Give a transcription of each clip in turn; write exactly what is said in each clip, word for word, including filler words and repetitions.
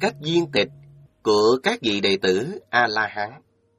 cách viên tịch của các vị đệ tử A-la-hán.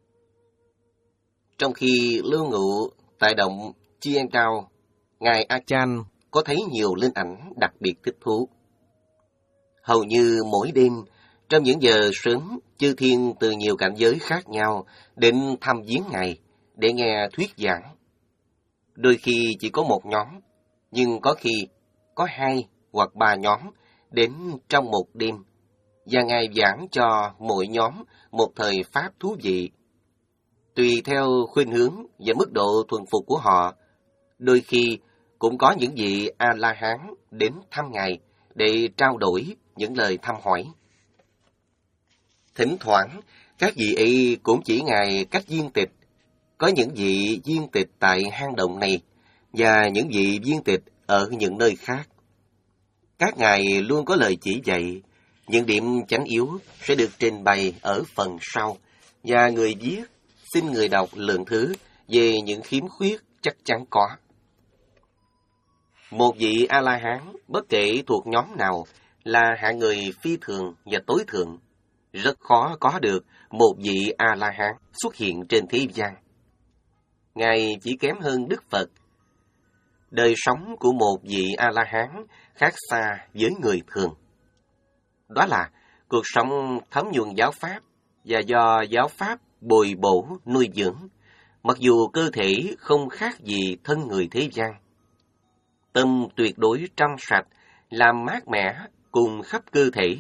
Trong khi lưu ngụ tại động Chiên Cao, Ngài A Chan có thấy nhiều linh ảnh đặc biệt thích thú. Hầu như mỗi đêm, trong những giờ sớm, chư thiên từ nhiều cảnh giới khác nhau đến thăm viếng Ngài để nghe thuyết giảng. Đôi khi chỉ có một nhóm, nhưng có khi có hai hoặc ba nhóm đến trong một đêm, và Ngài giảng cho mỗi nhóm một thời pháp thú vị. Tùy theo khuynh hướng và mức độ thuần phục của họ, đôi khi cũng có những vị A-la-hán đến thăm Ngài để trao đổi những lời thăm hỏi. Thỉnh thoảng, các vị ấy cũng chỉ Ngài cách viên tịch. Có những vị viên tịch tại hang động này và những vị viên tịch ở những nơi khác. Các Ngài luôn có lời chỉ dạy, những điểm chánh yếu sẽ được trình bày ở phần sau, và người viết xin người đọc lượng thứ về những khiếm khuyết chắc chắn có. Một vị A-la-hán, bất kể thuộc nhóm nào, là hạng người phi thường và tối thượng. Rất khó có được một vị A-la-hán xuất hiện trên thế gian. Ngài chỉ kém hơn Đức Phật. Đời sống của một vị A-la-hán khác xa với người thường. Đó là cuộc sống thấm nhuần giáo pháp và do giáo pháp bồi bổ nuôi dưỡng, mặc dù cơ thể không khác gì thân người thế gian. Tâm tuyệt đối trong sạch, làm mát mẻ cùng khắp cơ thể.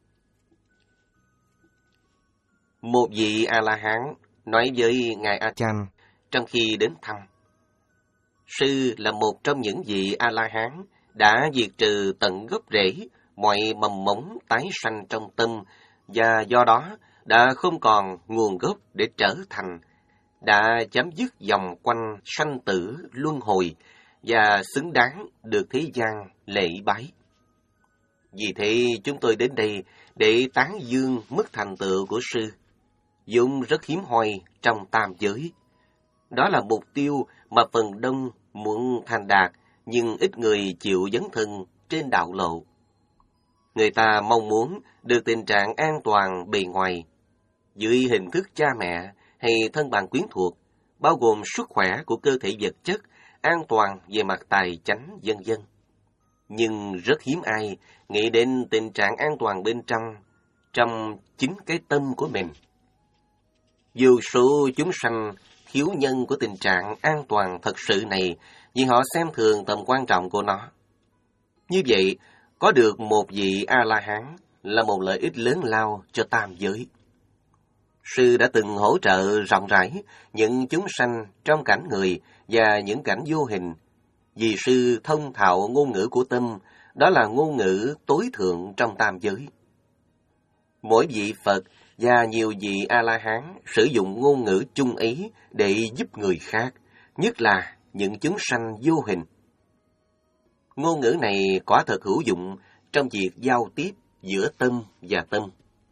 Một vị A-la-hán nói với Ngài A Chan trong khi đến thăm: Sư là một trong những vị A-la-hán đã diệt trừ tận gốc rễ mọi mầm mống tái sanh trong tâm, và do đó đã không còn nguồn gốc để trở thành, đã chấm dứt vòng quanh sanh tử luân hồi và xứng đáng được thế gian lễ bái. Vì thế chúng tôi đến đây để tán dương mức thành tựu của sư, vốn rất hiếm hoi trong tam giới. Đó là mục tiêu mà phần đông muốn thành đạt, nhưng ít người chịu dấn thân trên đạo lộ. Người ta mong muốn được tình trạng an toàn bề ngoài, dưới hình thức cha mẹ hay thân bằng quyến thuộc, bao gồm sức khỏe của cơ thể vật chất, an toàn về mặt tài chánh, vân vân. Nhưng rất hiếm ai nghĩ đến tình trạng an toàn bên trong, trong chính cái tâm của mình. Vô số chúng sanh thiếu nhân của tình trạng an toàn thật sự này vì họ xem thường tầm quan trọng của nó. Như vậy, có được một vị A-la-hán là một lợi ích lớn lao cho tam giới. Sư đã từng hỗ trợ rộng rãi những chúng sanh trong cảnh người và những cảnh vô hình, vì sư thông thạo ngôn ngữ của tâm, đó là ngôn ngữ tối thượng trong tam giới. Mỗi vị Phật và nhiều vị A-la-hán sử dụng ngôn ngữ chung ý để giúp người khác, nhất là những chúng sanh vô hình. Ngôn ngữ này quả thật hữu dụng trong việc giao tiếp giữa tâm và tâm.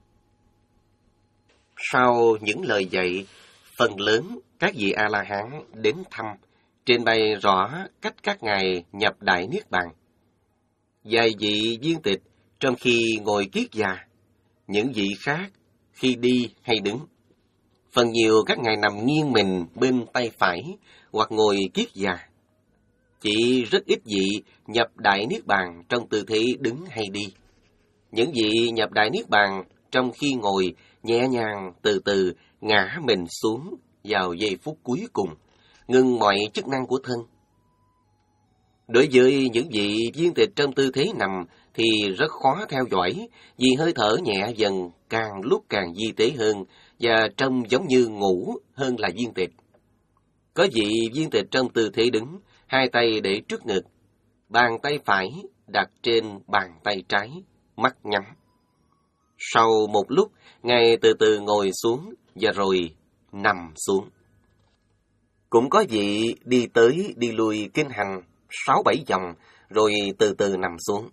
Sau những lời dạy, phần lớn các vị A-la-hán đến thăm, trình bày rõ cách các ngài nhập Đại Niết Bàn. Vài vị viên tịch trong khi ngồi kiết già, những vị khác khi đi hay đứng. Phần nhiều các ngài nằm nghiêng mình bên tay phải hoặc ngồi kiết già. Chỉ rất ít vị nhập Đại Niết Bàn trong tư thế đứng hay đi. Những vị nhập Đại Niết Bàn trong khi ngồi nhẹ nhàng từ từ ngã mình xuống vào giây phút cuối cùng, ngừng mọi chức năng của thân. Đối với những vị viên tịch trong tư thế nằm thì rất khó theo dõi, vì hơi thở nhẹ dần càng lúc càng vi tế hơn và trông giống như ngủ hơn là viên tịch. Có vị viên tịch trong tư thế đứng, hai tay để trước ngực, bàn tay phải đặt trên bàn tay trái, mắt nhắm. Sau một lúc, ngài từ từ ngồi xuống và rồi nằm xuống. Cũng có vị đi tới đi lui kinh hành sáu bảy vòng rồi từ từ nằm xuống.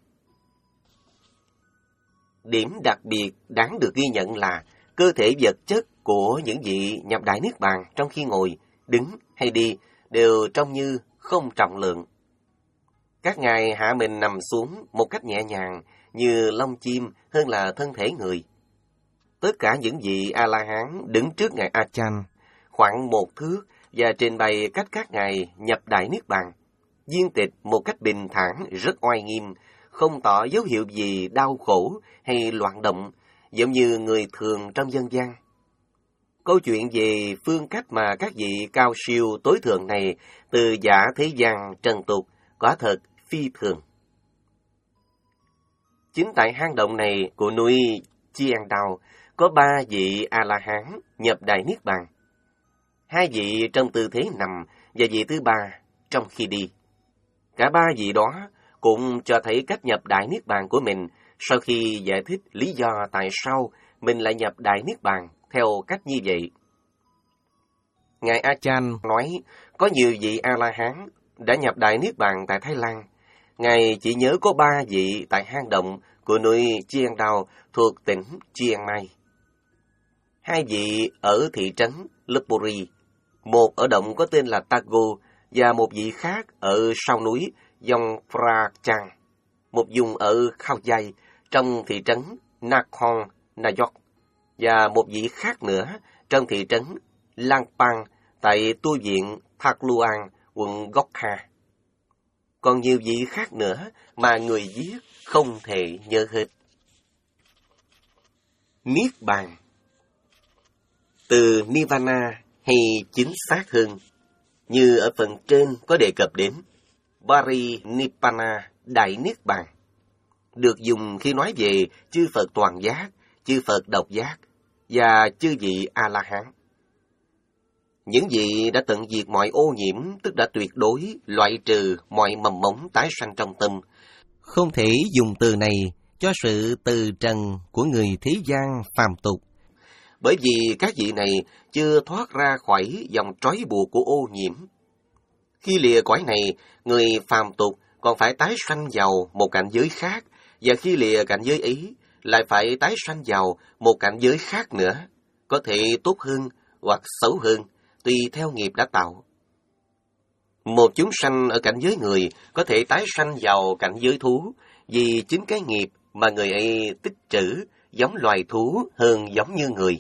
Điểm đặc biệt đáng được ghi nhận là cơ thể vật chất của những vị nhập Đại Niết Bàn trong khi ngồi, đứng hay đi đều trông như không trọng lượng. Các ngài hạ mình nằm xuống một cách nhẹ nhàng như lông chim hơn là thân thể người. Tất cả những vị A-la-hán đứng trước ngài A-chan khoảng một thước và trình bày cách các ngài nhập Đại Niết Bàn. Viên tịch một cách bình thản rất oai nghiêm, không tỏ dấu hiệu gì đau khổ hay loạn động, giống như người thường trong dân gian. Câu chuyện về phương cách mà các vị cao siêu tối thượng này từ giả thế gian trần tục quả thật phi thường. Chính tại hang động này của núi Chiang Dao có ba vị A-la-hán nhập Đại Niết Bàn. Hai vị trong tư thế nằm và vị thứ ba trong khi đi. Cả ba vị đó cũng cho thấy cách nhập Đại Niết Bàn của mình sau khi giải thích lý do tại sao mình lại nhập Đại Niết Bàn theo cách như vậy. Ngài A-chan nói có nhiều vị A-la-hán đã nhập Đại Niết Bàn tại Thái Lan. Ngài chỉ nhớ có ba vị tại hang động của núi Chiang Dao thuộc tỉnh Chiang Mai. Hai vị ở thị trấn Lopburi, một ở động có tên là Tago và một vị khác ở sau núi Yongpra Chang, một vùng ở Khao Giai trong thị trấn Nakhon Nayok và một vị khác nữa trong thị trấn Langpang tại tu viện Thạc Luang, quận Gokha. Còn nhiều vị khác nữa mà người viết không thể nhớ hết. Niết Bàn. Từ Nirvana hay chính xác hơn, như ở phần trên có đề cập đến, Parinibbana, Đại Niết Bàn, được dùng khi nói về chư Phật toàn giác, chư Phật độc giác và chư vị A-la-hán. Những vị đã tận diệt mọi ô nhiễm, tức đã tuyệt đối loại trừ mọi mầm mống tái sanh trong tâm. Không thể dùng từ này cho sự từ trần của người thế gian phàm tục, bởi vì các vị này chưa thoát ra khỏi dòng trói buộc của ô nhiễm. Khi lìa cõi này, người phàm tục còn phải tái sanh vào một cảnh giới khác, và khi lìa cảnh giới ấy, lại phải tái sanh vào một cảnh giới khác nữa, có thể tốt hơn hoặc xấu hơn, tùy theo nghiệp đã tạo. Một chúng sanh ở cảnh giới người có thể tái sanh vào cảnh giới thú, vì chính cái nghiệp mà người ấy tích trữ giống loài thú hơn giống như người.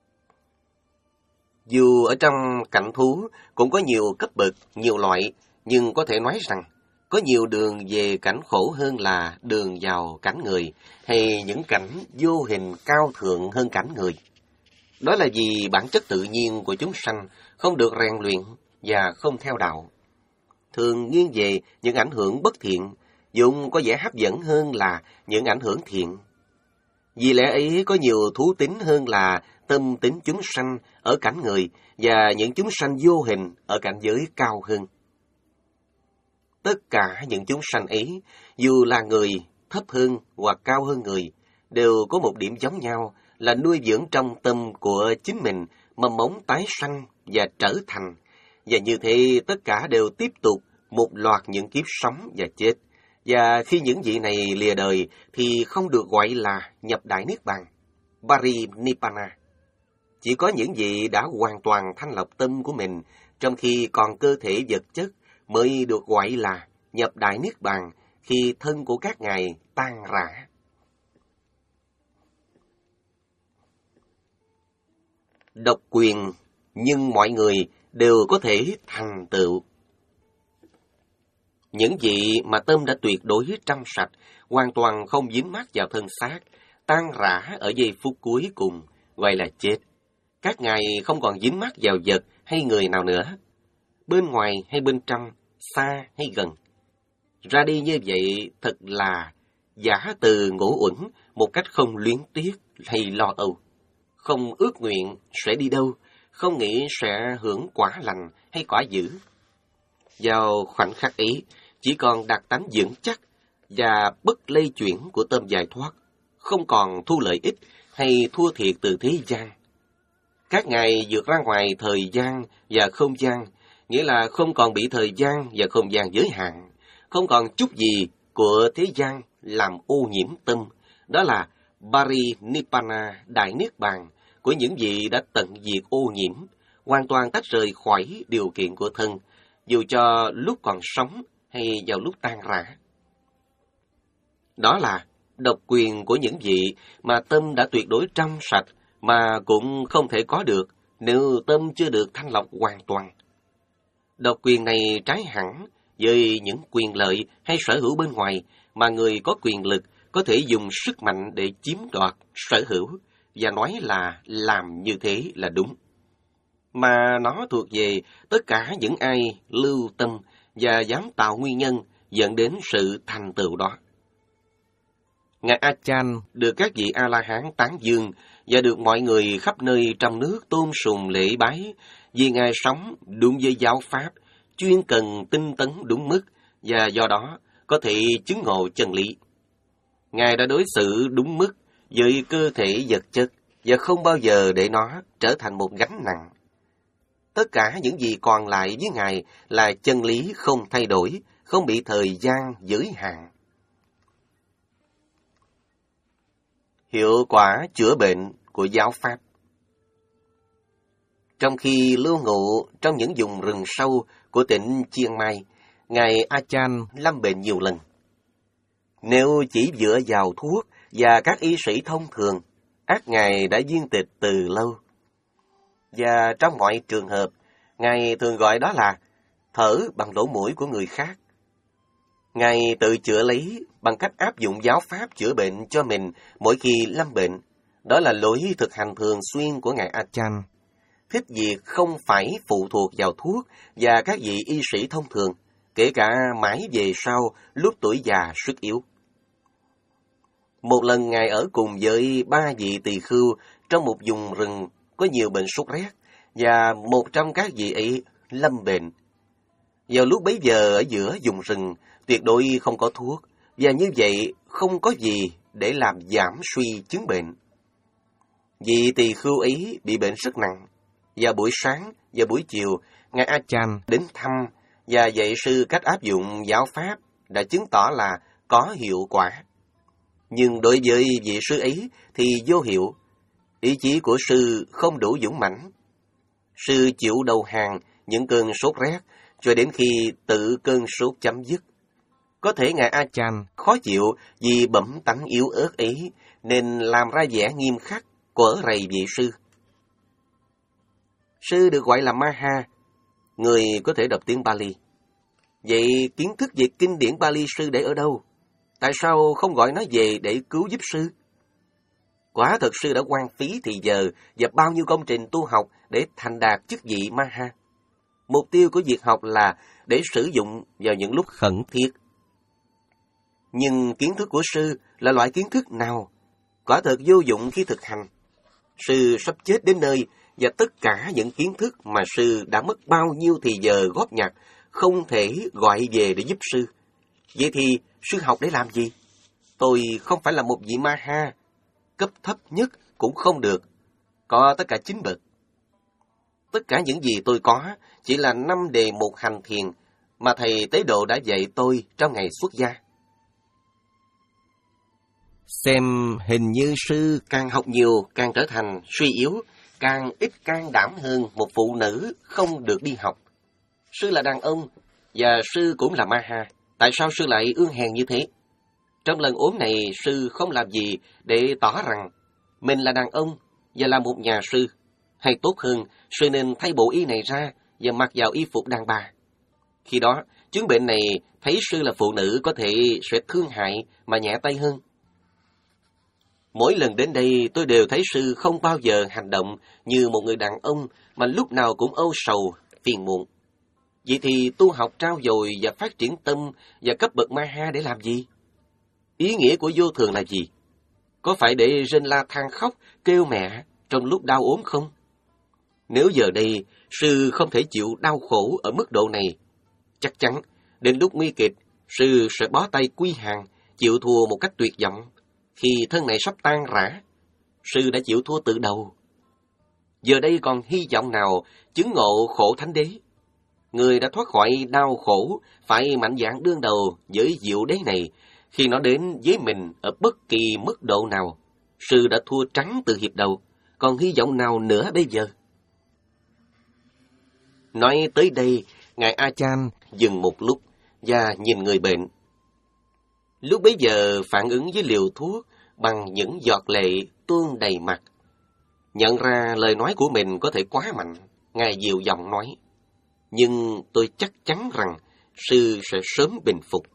Dù ở trong cảnh thú cũng có nhiều cấp bậc, nhiều loại, nhưng có thể nói rằng có nhiều đường về cảnh khổ hơn là đường vào cảnh người, hay những cảnh vô hình cao thượng hơn cảnh người. Đó là vì bản chất tự nhiên của chúng sanh không được rèn luyện và không theo đạo, thường nghiêng về những ảnh hưởng bất thiện, vốn có vẻ hấp dẫn hơn là những ảnh hưởng thiện. Vì lẽ ấy có nhiều thú tính hơn là tâm tính chúng sanh ở cảnh người và những chúng sanh vô hình ở cảnh giới cao hơn. Tất cả những chúng sanh ấy, dù là người thấp hơn hoặc cao hơn người, đều có một điểm giống nhau là nuôi dưỡng trong tâm của chính mình mầm mống tái sanh và trở thành, và như thế tất cả đều tiếp tục một loạt những kiếp sống và chết. Và khi những vị này lìa đời thì không được gọi là nhập Đại Niết Bàn, Parinibbana. Chỉ có những vị đã hoàn toàn thanh lọc tâm của mình trong khi còn cơ thể vật chất mới được gọi là nhập Đại Niết Bàn khi thân của các ngài tan rã. Độc quyền, nhưng mọi người đều có thể thành tựu. Những vị mà tâm đã tuyệt đối trong sạch, hoàn toàn không dính mắc vào thân xác, tan rã ở giây phút cuối cùng, gọi là chết. Các ngài không còn dính mắc vào vật hay người nào nữa, bên ngoài hay bên trong, xa hay gần. Ra đi như vậy thật là giả từ ngũ uẩn một cách không luyến tiếc hay lo âu. Không ước nguyện sẽ đi đâu, không nghĩ sẽ hưởng quả lành hay quả dữ. Vào khoảnh khắc ấy, chỉ còn đặt tánh vững chắc và bất lay chuyển của tâm giải thoát, không còn thu lợi ích hay thua thiệt từ thế gian. Các ngài vượt ra ngoài thời gian và không gian, nghĩa là không còn bị thời gian và không gian giới hạn, không còn chút gì của thế gian làm ô nhiễm tâm. Đó là Parinibbana, Đại Niết Bàn của những vị đã tận diệt ô nhiễm, hoàn toàn tách rời khỏi điều kiện của thân, dù cho lúc còn sống hay vào lúc tan rã. Đó là độc quyền của những vị mà tâm đã tuyệt đối trong sạch mà cũng không thể có được nếu tâm chưa được thanh lọc hoàn toàn. Độc quyền này trái hẳn với những quyền lợi hay sở hữu bên ngoài mà người có quyền lực có thể dùng sức mạnh để chiếm đoạt sở hữu và nói là làm như thế là đúng. Mà nó thuộc về tất cả những ai lưu tâm và dám tạo nguyên nhân dẫn đến sự thành tựu đó. Ngài A Chan được các vị A-la-hán tán dương và được mọi người khắp nơi trong nước tôn sùng lễ bái vì Ngài sống đúng với giáo pháp, chuyên cần tinh tấn đúng mức và do đó có thể chứng ngộ chân lý. Ngài đã đối xử đúng mức với cơ thể vật chất và không bao giờ để nó trở thành một gánh nặng. Tất cả những gì còn lại với Ngài là chân lý không thay đổi, không bị thời gian giới hạn. Hiệu quả chữa bệnh của giáo pháp. Trong khi lưu ngụ trong những vùng rừng sâu của tỉnh Chiang Mai, Ngài A Chan lâm bệnh nhiều lần. Nếu chỉ dựa vào thuốc và các y sĩ thông thường, ắt Ngài đã viên tịch từ lâu. Và trong mọi trường hợp, Ngài thường gọi đó là thở bằng lỗ mũi của người khác. Ngài tự chữa lấy bằng cách áp dụng giáo pháp chữa bệnh cho mình mỗi khi lâm bệnh. Đó là lối thực hành thường xuyên của Ngài A Chan. Thích việc không phải phụ thuộc vào thuốc và các vị y sĩ thông thường, kể cả mãi về sau lúc tuổi già sức yếu. Một lần Ngài ở cùng với ba vị tỳ khưu trong một vùng rừng có nhiều bệnh sốt rét, và một trong các vị ấy lâm bệnh. Vào lúc bấy giờ ở giữa vùng rừng, tuyệt đối không có thuốc, và như vậy không có gì để làm giảm suy chứng bệnh. Vị tỳ khưu ấy bị bệnh rất nặng, và buổi sáng và buổi chiều, Ngài A Chan đến thăm và dạy sư cách áp dụng giáo pháp đã chứng tỏ là có hiệu quả. Nhưng đối với vị sư ấy thì vô hiệu, ý chí của sư không đủ dũng mãnh. Sư chịu đầu hàng những cơn sốt rét cho đến khi tự cơn sốt chấm dứt. Có thể Ngài A Chan khó chịu vì bẩm tánh yếu ớt ấy nên làm ra vẻ nghiêm khắc, quở rầy vị sư. Sư được gọi là Maha, người có thể đọc tiếng Pali. Vậy kiến thức về kinh điển Pali sư để ở đâu? Tại sao không gọi nó về để cứu giúp sư? Quả thật sư đã hoang phí thì giờ và bao nhiêu công trình tu học để thành đạt chức vị Maha. Mục tiêu của việc học là để sử dụng vào những lúc khẩn thiết. Nhưng kiến thức của sư là loại kiến thức nào? Quả thật vô dụng khi thực hành. Sư sắp chết đến nơi và tất cả những kiến thức mà sư đã mất bao nhiêu thì giờ góp nhặt không thể gọi về để giúp sư. Vậy thì sư học để làm gì? Tôi không phải là một vị Maha, cấp thấp nhất cũng không được, có tất cả chín bậc. Tất cả những gì tôi có chỉ là năm đề mục hành thiền mà thầy Tế Độ đã dạy tôi trong ngày xuất gia. Xem hình như sư càng học nhiều càng trở thành suy yếu, càng ít can đảm hơn một phụ nữ không được đi học. Sư là đàn ông và sư cũng là Maha. Tại sao sư lại ương hèn như thế? Trong lần ốm này, sư không làm gì để tỏ rằng mình là đàn ông và là một nhà sư. Hay tốt hơn, sư nên thay bộ y này ra và mặc vào y phục đàn bà. Khi đó, chứng bệnh này thấy sư là phụ nữ có thể sẽ thương hại mà nhẹ tay hơn. Mỗi lần đến đây, tôi đều thấy sư không bao giờ hành động như một người đàn ông mà lúc nào cũng âu sầu, phiền muộn. Vậy thì tu học trao dồi và phát triển tâm và cấp bậc Maha để làm gì? Ý nghĩa của vô thường là gì? Có phải để rên la than khóc, kêu mẹ trong lúc đau ốm không? Nếu giờ đây sư không thể chịu đau khổ ở mức độ này, chắc chắn đến lúc nguy kịch, sư sẽ bó tay quy hàng, chịu thua một cách tuyệt vọng. Khi thân này sắp tan rã, sư đã chịu thua từ đầu. Giờ đây còn hy vọng nào chứng ngộ khổ thánh đế? Người đã thoát khỏi đau khổ phải mạnh dạn đương đầu với diệu đế này khi nó đến với mình ở bất kỳ mức độ nào. Sư đã thua trắng từ hiệp đầu, còn hy vọng nào nữa bây giờ? Nói tới đây, Ngài A Chan dừng một lúc và nhìn người bệnh. Lúc bấy giờ phản ứng với liều thuốc bằng những giọt lệ tuôn đầy mặt. Nhận ra lời nói của mình có thể quá mạnh, Ngài dịu giọng nói, nhưng tôi chắc chắn rằng sư sẽ sớm bình phục.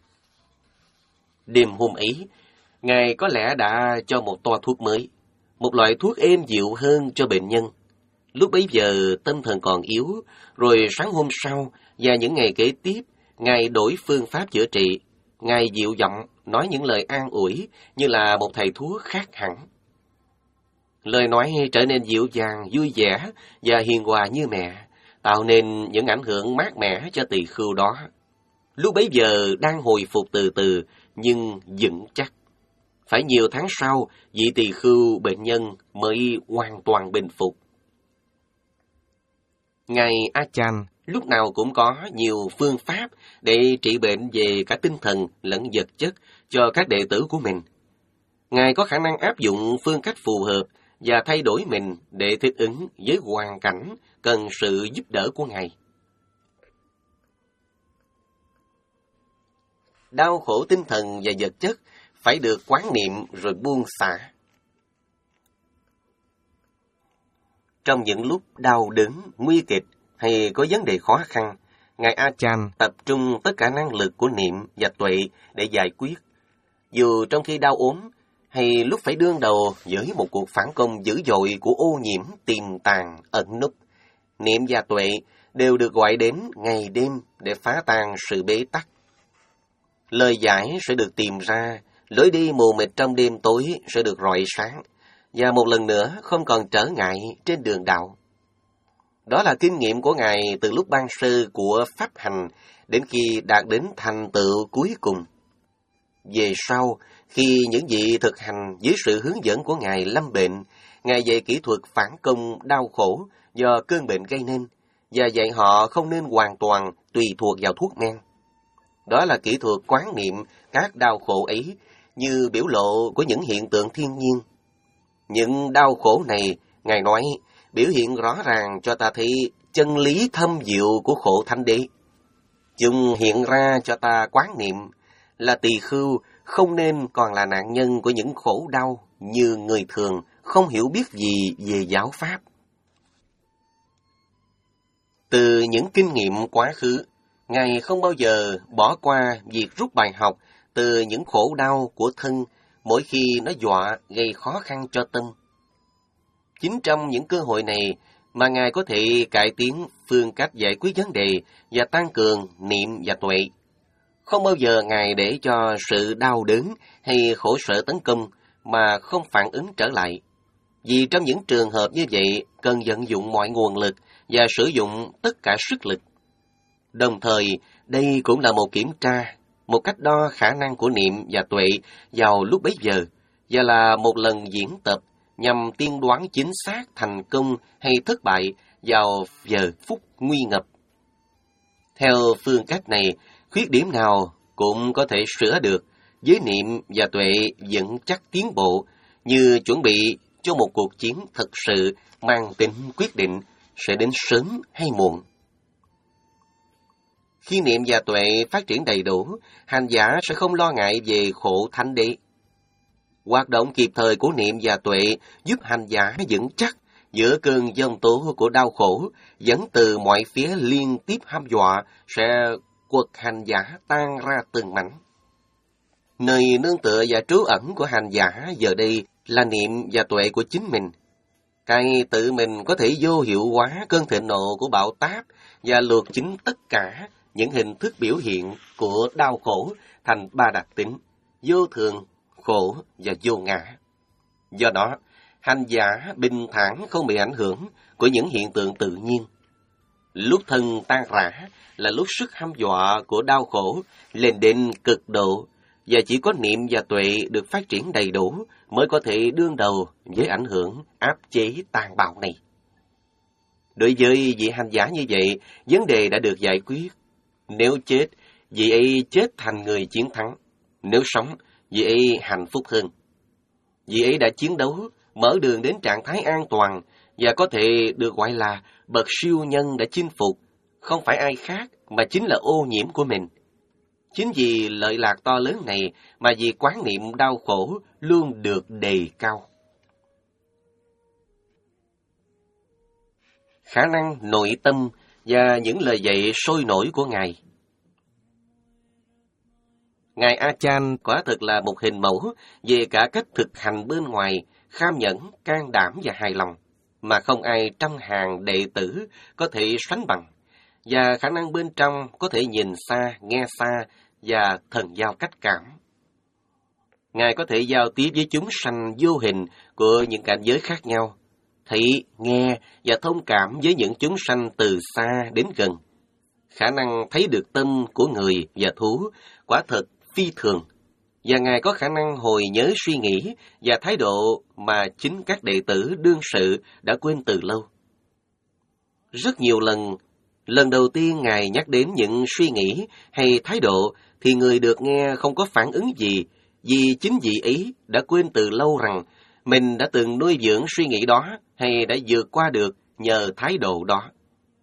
Đêm hôm ấy, Ngài có lẽ đã cho một toa thuốc mới, một loại thuốc êm dịu hơn cho bệnh nhân. Lúc bấy giờ tâm thần còn yếu, rồi sáng hôm sau và những ngày kế tiếp, Ngài đổi phương pháp chữa trị. Ngài dịu giọng nói những lời an ủi như là một thầy thuốc khác hẳn. Lời nói trở nên dịu dàng, vui vẻ và hiền hòa như mẹ, tạo nên những ảnh hưởng mát mẻ cho tỳ khưu đó. Lúc bấy giờ đang hồi phục từ từ nhưng vững chắc. Phải nhiều tháng sau, vị tỳ khưu bệnh nhân mới hoàn toàn bình phục. Ngài A Chan lúc nào cũng có nhiều phương pháp để trị bệnh về cả tinh thần lẫn vật chất cho các đệ tử của mình. Ngài có khả năng áp dụng phương cách phù hợp và thay đổi mình để thích ứng với hoàn cảnh cần sự giúp đỡ của Ngài. Đau khổ tinh thần và vật chất phải được quán niệm rồi buông xả. Trong những lúc đau đớn, nguy kịch hay có vấn đề khó khăn, Ngài A Chan tập trung tất cả năng lực của niệm và tuệ để giải quyết. Dù trong khi đau ốm hay lúc phải đương đầu với một cuộc phản công dữ dội của ô nhiễm tiềm tàng ẩn núp, niệm và tuệ đều được gọi đến ngày đêm để phá tan sự bế tắc. Lời giải sẽ được tìm ra, lối đi mù mịt trong đêm tối sẽ được rọi sáng, và một lần nữa không còn trở ngại trên đường đạo. Đó là kinh nghiệm của Ngài từ lúc ban sơ của pháp hành đến khi đạt đến thành tựu cuối cùng. Về sau, khi những vị thực hành dưới sự hướng dẫn của Ngài lâm bệnh, Ngài dạy kỹ thuật phản công đau khổ do cơn bệnh gây nên, và dạy họ không nên hoàn toàn tùy thuộc vào thuốc men. Đó là kỹ thuật quán niệm các đau khổ ấy như biểu lộ của những hiện tượng thiên nhiên. Những đau khổ này, Ngài nói, biểu hiện rõ ràng cho ta thấy chân lý thâm diệu của khổ thánh đế. Chúng hiện ra cho ta quán niệm là tỳ khưu không nên còn là nạn nhân của những khổ đau như người thường không hiểu biết gì về giáo pháp. Từ những kinh nghiệm quá khứ, Ngài không bao giờ bỏ qua việc rút bài học từ những khổ đau của thân mỗi khi nó dọa gây khó khăn cho tâm. Chính trong những cơ hội này mà Ngài có thể cải tiến phương cách giải quyết vấn đề và tăng cường niệm và tuệ. Không bao giờ Ngài để cho sự đau đớn hay khổ sở tấn công mà không phản ứng trở lại. Vì trong những trường hợp như vậy cần vận dụng mọi nguồn lực và sử dụng tất cả sức lực. Đồng thời, đây cũng là một kiểm tra, một cách đo khả năng của niệm và tuệ vào lúc bấy giờ, và là một lần diễn tập nhằm tiên đoán chính xác thành công hay thất bại vào giờ phút nguy ngập. Theo phương cách này, khuyết điểm nào cũng có thể sửa được, với niệm và tuệ vững chắc tiến bộ, như chuẩn bị cho một cuộc chiến thật sự mang tính quyết định sẽ đến sớm hay muộn. Khi niệm và tuệ phát triển đầy đủ, hành giả sẽ không lo ngại về khổ thánh đế. Hoạt động kịp thời của niệm và tuệ giúp hành giả vững chắc giữa cơn giông tố của đau khổ, dẫn từ mọi phía liên tiếp hăm dọa sẽ quật hành giả tan ra từng mảnh. Nơi nương tựa và trú ẩn của hành giả giờ đây là niệm và tuệ của chính mình. Cái tự mình có thể vô hiệu hóa cơn thịnh nộ của bạo táp và luộc chính tất cả những hình thức biểu hiện của đau khổ thành ba đặc tính: vô thường, khổ và vô ngã. Do đó, hành giả bình thản không bị ảnh hưởng của những hiện tượng tự nhiên. Lúc thân tan rã là lúc sức hăm dọa của đau khổ lên đến cực độ, và chỉ có niệm và tuệ được phát triển đầy đủ mới có thể đương đầu với ảnh hưởng áp chế tàn bạo này. Đối với vị hành giả như vậy, vấn đề đã được giải quyết. Nếu chết, vị ấy chết thành người chiến thắng. Nếu sống, vị ấy hạnh phúc hơn. Vị ấy đã chiến đấu, mở đường đến trạng thái an toàn, và có thể được gọi là bậc siêu nhân đã chinh phục, không phải ai khác mà chính là ô nhiễm của mình. Chính vì lợi lạc to lớn này mà việc quán niệm đau khổ luôn được đề cao. Khả năng nội tâm và những lời dạy sôi nổi của Ngài. Ngài A Chan quả thực là một hình mẫu về cả cách thực hành bên ngoài, kham nhẫn, can đảm và hài lòng, mà không ai trong hàng đệ tử có thể sánh bằng, và khả năng bên trong có thể nhìn xa, nghe xa và thần giao cách cảm. Ngài có thể giao tiếp với chúng sanh vô hình của những cảnh giới khác nhau, thấy, nghe và thông cảm với những chúng sanh từ xa đến gần. Khả năng thấy được tâm của người và thú quả thật phi thường, và Ngài có khả năng hồi nhớ suy nghĩ và thái độ mà chính các đệ tử đương sự đã quên từ lâu. Rất nhiều lần, lần đầu tiên Ngài nhắc đến những suy nghĩ hay thái độ thì người được nghe không có phản ứng gì, vì chính vị ấy đã quên từ lâu rằng mình đã từng nuôi dưỡng suy nghĩ đó hay đã vượt qua được nhờ thái độ đó.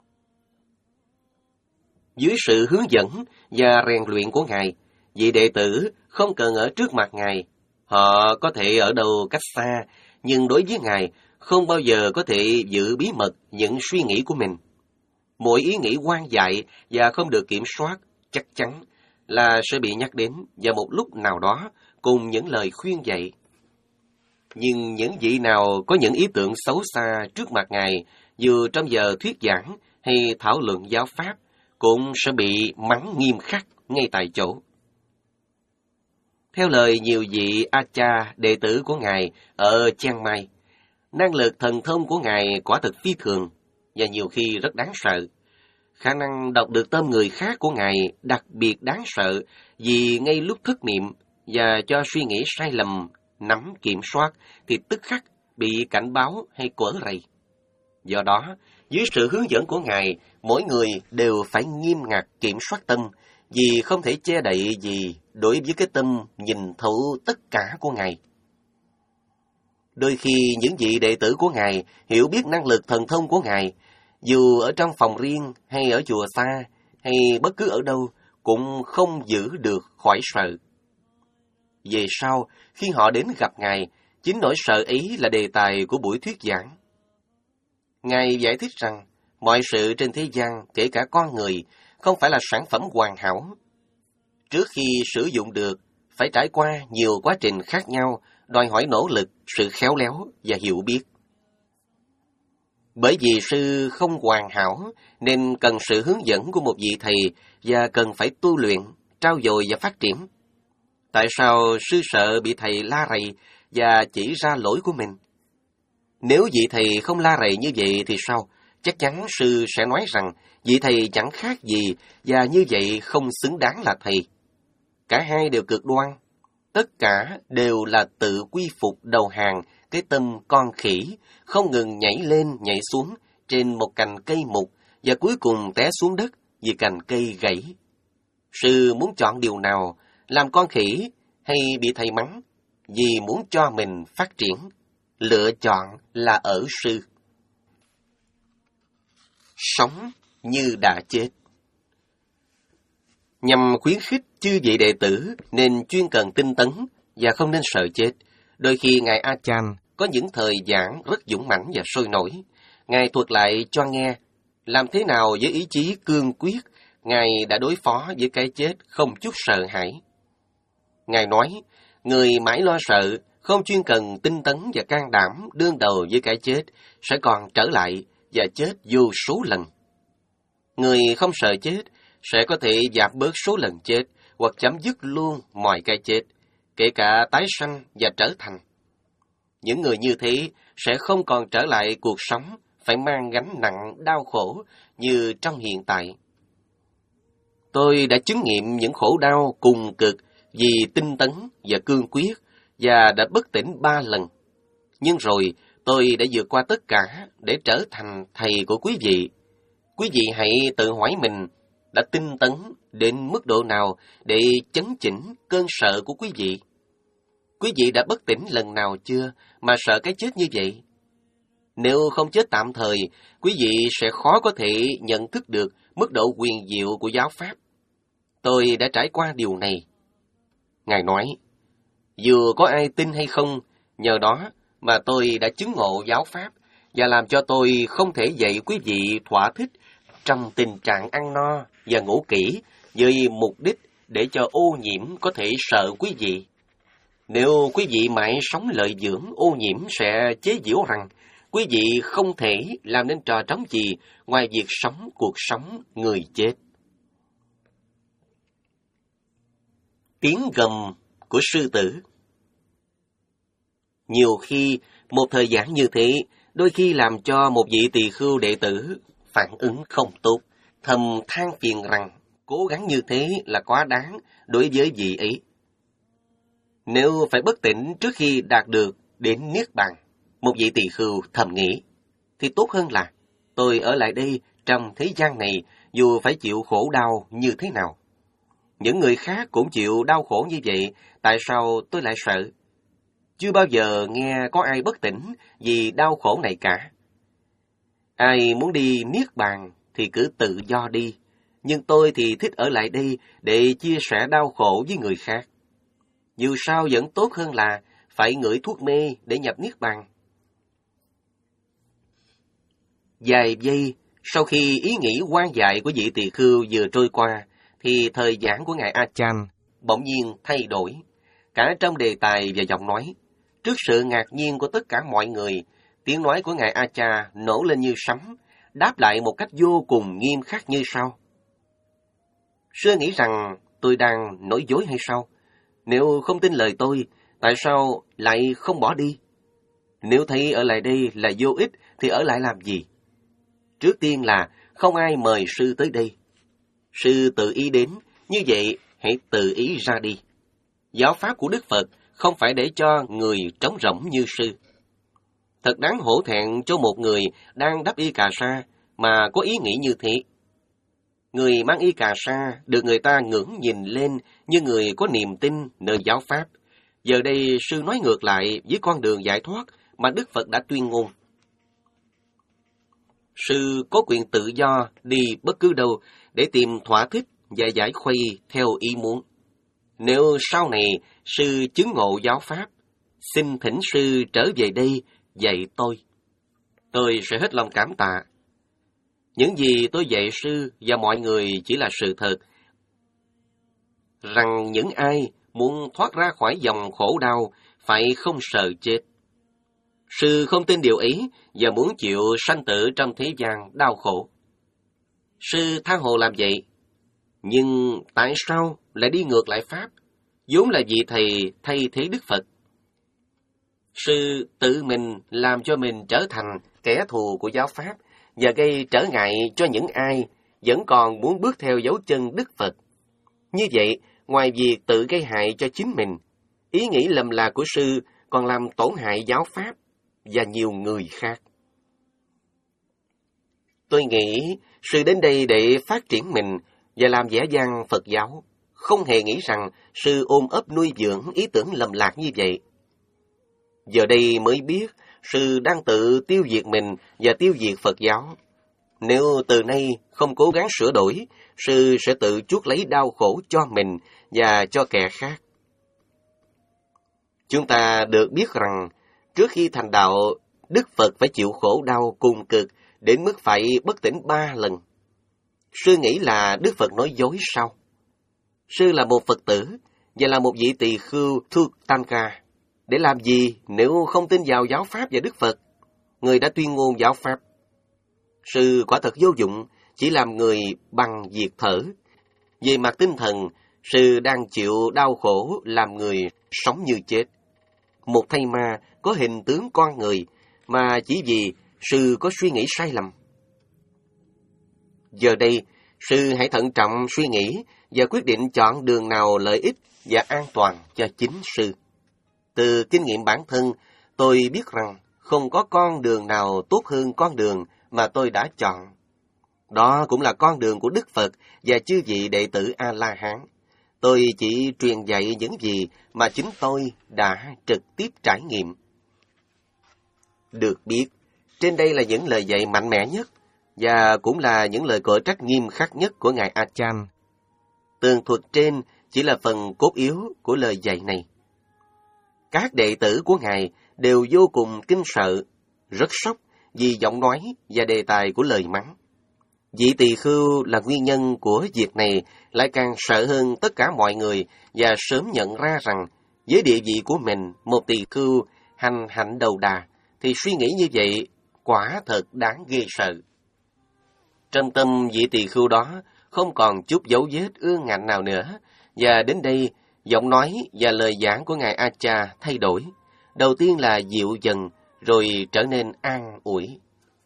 Dưới sự hướng dẫn và rèn luyện của Ngài, vị đệ tử không cần ở trước mặt Ngài. Họ có thể ở đâu cách xa, nhưng đối với Ngài không bao giờ có thể giữ bí mật những suy nghĩ của mình. Mỗi ý nghĩ hoang dại và không được kiểm soát chắc chắn là sẽ bị nhắc đến vào một lúc nào đó cùng những lời khuyên dạy. Nhưng những vị nào có những ý tưởng xấu xa trước mặt Ngài, dù trong giờ thuyết giảng hay thảo luận giáo pháp, cũng sẽ bị mắng nghiêm khắc ngay tại chỗ. Theo lời nhiều vị Acha, đệ tử của Ngài ở Chiang Mai, năng lực thần thông của Ngài quả thực phi thường và nhiều khi rất đáng sợ. Khả năng đọc được tâm người khác của Ngài đặc biệt đáng sợ vì ngay lúc thức niệm và cho suy nghĩ sai lầm nắm kiểm soát thì tức khắc bị cảnh báo hay quở rầy. Do đó, dưới sự hướng dẫn của Ngài, mỗi người đều phải nghiêm ngặt kiểm soát tâm, vì không thể che đậy gì đối với cái tâm nhìn thấu tất cả của Ngài. Đôi khi những vị đệ tử của Ngài hiểu biết năng lực thần thông của Ngài, dù ở trong phòng riêng hay ở chùa xa hay bất cứ ở đâu, cũng không giữ được khỏi sợ. Về sau, khi họ đến gặp Ngài, chính nỗi sợ ấy là đề tài của buổi thuyết giảng. Ngài giải thích rằng, mọi sự trên thế gian, kể cả con người, không phải là sản phẩm hoàn hảo. Trước khi sử dụng được, phải trải qua nhiều quá trình khác nhau, đòi hỏi nỗ lực, sự khéo léo và hiểu biết. Bởi vì sư không hoàn hảo, nên cần sự hướng dẫn của một vị thầy và cần phải tu luyện, trau dồi và phát triển. Tại sao sư sợ bị thầy la rầy và chỉ ra lỗi của mình? Nếu vị thầy không la rầy như vậy thì sao? Chắc chắn sư sẽ nói rằng vị thầy chẳng khác gì và như vậy không xứng đáng là thầy. Cả hai đều cực đoan. Tất cả đều là tự quy phục đầu hàng cái tâm con khỉ, không ngừng nhảy lên nhảy xuống trên một cành cây mục và cuối cùng té xuống đất vì cành cây gãy. Sư muốn chọn điều nào, làm con khỉ hay bị thầy mắng, vì muốn cho mình phát triển. Lựa chọn là ở sư. Sống như đã chết. Nhằm khuyến khích chư vị đệ tử nên chuyên cần tinh tấn và không nên sợ chết. Đôi khi Ngài A Chan có những thời giảng rất dũng mãnh và sôi nổi. Ngài thuật lại cho nghe làm thế nào với ý chí cương quyết Ngài đã đối phó với cái chết không chút sợ hãi. Ngài nói, người mãi lo sợ, không chuyên cần tinh tấn và can đảm đương đầu với cái chết, sẽ còn trở lại và chết vô số lần. Người không sợ chết sẽ có thể giảm bớt số lần chết hoặc chấm dứt luôn mọi cái chết, kể cả tái sanh và trở thành. Những người như thế sẽ không còn trở lại cuộc sống phải mang gánh nặng đau khổ như trong hiện tại. Tôi đã chứng nghiệm những khổ đau cùng cực vì tinh tấn và cương quyết và đã bất tỉnh ba lần. Nhưng rồi tôi đã vượt qua tất cả để trở thành thầy của quý vị. Quý vị hãy tự hỏi mình đã tinh tấn đến mức độ nào để chấn chỉnh cơn sợ của quý vị. Quý vị đã bất tỉnh lần nào chưa mà sợ cái chết như vậy? Nếu không chết tạm thời, quý vị sẽ khó có thể nhận thức được mức độ huyền diệu của giáo pháp. Tôi đã trải qua điều này. Ngài nói, dù có ai tin hay không, nhờ đó mà tôi đã chứng ngộ giáo pháp và làm cho tôi không thể dạy quý vị thỏa thích trong tình trạng ăn no và ngủ kỹ với mục đích để cho ô nhiễm có thể sợ quý vị. Nếu quý vị mãi sống lợi dưỡng, ô nhiễm sẽ chế giễu rằng quý vị không thể làm nên trò trống gì ngoài việc sống cuộc sống người chết. Tiếng gầm của sư tử. Nhiều khi, một thời gian như thế, đôi khi làm cho một vị tỳ khưu đệ tử phản ứng không tốt, thầm than phiền rằng cố gắng như thế là quá đáng đối với vị ấy. Nếu phải bất tỉnh trước khi đạt được đến Niết Bàn, một vị tỳ khưu thầm nghĩ, thì tốt hơn là tôi ở lại đây trong thế gian này dù phải chịu khổ đau như thế nào. Những người khác cũng chịu đau khổ như vậy, tại sao tôi lại sợ? Chưa bao giờ nghe có ai bất tỉnh vì đau khổ này cả. Ai muốn đi Niết Bàn thì cứ tự do đi, nhưng tôi thì thích ở lại đây để chia sẻ đau khổ với người khác. Dù sao vẫn tốt hơn là phải ngửi thuốc mê để nhập Niết Bàn. Vài giây sau khi ý nghĩ hoang dại của vị tỳ khưu vừa trôi qua, thì thời giảng của Ngài A Chan bỗng nhiên thay đổi, cả trong đề tài và giọng nói. Trước sự ngạc nhiên của tất cả mọi người, tiếng nói của Ngài A Cha nổ lên như sấm, đáp lại một cách vô cùng nghiêm khắc như sau. Sư nghĩ rằng tôi đang nói dối hay sao? Nếu không tin lời tôi, tại sao lại không bỏ đi? Nếu thấy ở lại đây là vô ích thì ở lại làm gì? Trước tiên là không ai mời sư tới đây. Sư tự ý đến, như vậy hãy tự ý ra đi. Giáo pháp của Đức Phật không phải để cho người trống rỗng như sư. Thật đáng hổ thẹn cho một người đang đắp y cà sa mà có ý nghĩ như thế. Người mang y cà sa được người ta ngưỡng nhìn lên như người có niềm tin nơi giáo pháp. Giờ đây sư nói ngược lại với con đường giải thoát mà Đức Phật đã tuyên ngôn. Sư có quyền tự do đi bất cứ đâu để tìm thỏa thích và giải khuây theo ý muốn. Nếu sau này sư chứng ngộ giáo pháp, xin thỉnh sư trở về đây dạy tôi. Tôi sẽ hết lòng cảm tạ. Những gì tôi dạy sư và mọi người chỉ là sự thật, rằng những ai muốn thoát ra khỏi dòng khổ đau phải không sợ chết. Sư không tin điều ấy và muốn chịu sanh tử trong thế gian đau khổ. Sư tha hồ làm vậy, nhưng tại sao lại đi ngược lại Pháp, vốn là vị thầy thay thế Đức Phật? Sư tự mình làm cho mình trở thành kẻ thù của giáo Pháp và gây trở ngại cho những ai vẫn còn muốn bước theo dấu chân Đức Phật. Như vậy, ngoài việc tự gây hại cho chính mình, ý nghĩ lầm lạc của sư còn làm tổn hại giáo Pháp và nhiều người khác. Tôi nghĩ sư đến đây để phát triển mình và làm vẻ vang Phật giáo, không hề nghĩ rằng sư ôm ấp nuôi dưỡng ý tưởng lầm lạc như vậy. Giờ đây mới biết sư đang tự tiêu diệt mình và tiêu diệt Phật giáo. Nếu từ nay không cố gắng sửa đổi, sư sẽ tự chuốc lấy đau khổ cho mình và cho kẻ khác. Chúng ta được biết rằng trước khi thành đạo, Đức Phật phải chịu khổ đau cùng cực đến mức phải bất tỉnh ba lần. Sư nghĩ là Đức Phật nói dối sao? Sư là một Phật tử và là một vị tỳ khưu Thuk Tanka. Để làm gì nếu không tin vào giáo Pháp và Đức Phật, người đã tuyên ngôn giáo Pháp? Sư quả thật vô dụng, chỉ làm người bằng việc thở. Về mặt tinh thần, sư đang chịu đau khổ làm người sống như chết. Một thây ma có hình tướng con người mà chỉ vì sư có suy nghĩ sai lầm. Giờ đây, sư hãy thận trọng suy nghĩ và quyết định chọn đường nào lợi ích và an toàn cho chính sư. Từ kinh nghiệm bản thân, tôi biết rằng không có con đường nào tốt hơn con đường mà tôi đã chọn. Đó cũng là con đường của Đức Phật và chư vị đệ tử A-la-hán. Tôi chỉ truyền dạy những gì mà chính tôi đã trực tiếp trải nghiệm. Được biết, trên đây là những lời dạy mạnh mẽ nhất và cũng là những lời cở trách nghiêm khắc nhất của Ngài A Chan. Tường thuật trên chỉ là phần cốt yếu của lời dạy này. Các đệ tử của Ngài đều vô cùng kinh sợ, rất sốc vì giọng nói và đề tài của lời mắng. Vị tỳ khưu là nguyên nhân của việc này lại càng sợ hơn tất cả mọi người và sớm nhận ra rằng với địa vị của mình, một tỳ khưu hành hạnh đầu đà, thì suy nghĩ như vậy quả thật đáng ghê sợ. Trong tâm vị tỳ khưu đó không còn chút dấu vết ương ngạnh nào nữa, và đến đây giọng nói và lời giảng của Ngài A Cha thay đổi. Đầu tiên là dịu dần, rồi trở nên an ủi.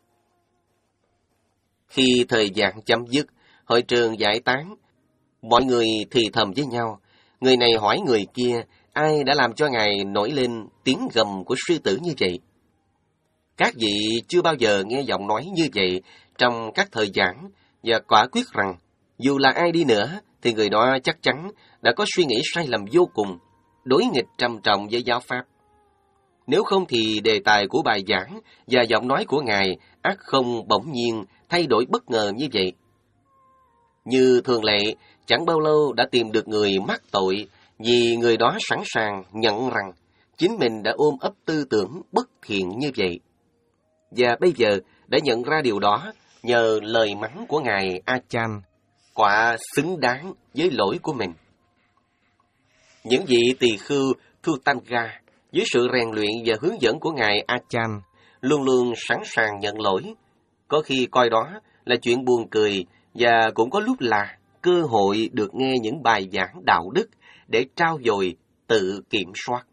Khi thời gian chấm dứt, hội trường giải tán, mọi người thì thầm với nhau. Người này hỏi người kia, ai đã làm cho Ngài nổi lên tiếng gầm của sư tử như vậy? Các vị chưa bao giờ nghe giọng nói như vậy trong các thời giảng, và quả quyết rằng, dù là ai đi nữa, thì người đó chắc chắn đã có suy nghĩ sai lầm vô cùng, đối nghịch trầm trọng với giáo pháp. Nếu không thì đề tài của bài giảng và giọng nói của Ngài ắt không bỗng nhiên thay đổi bất ngờ như vậy. Như thường lệ, chẳng bao lâu đã tìm được người mắc tội, vì người đó sẵn sàng nhận rằng chính mình đã ôm ấp tư tưởng bất thiện như vậy. Và bây giờ đã nhận ra điều đó nhờ lời mắng của Ngài A Chan, quả xứng đáng với lỗi của mình. Những vị tỳ khưu Thutanga dưới sự rèn luyện và hướng dẫn của Ngài A Chan luôn luôn sẵn sàng nhận lỗi, có khi coi đó là chuyện buồn cười, và cũng có lúc là cơ hội được nghe những bài giảng đạo đức để trau dồi tự kiểm soát.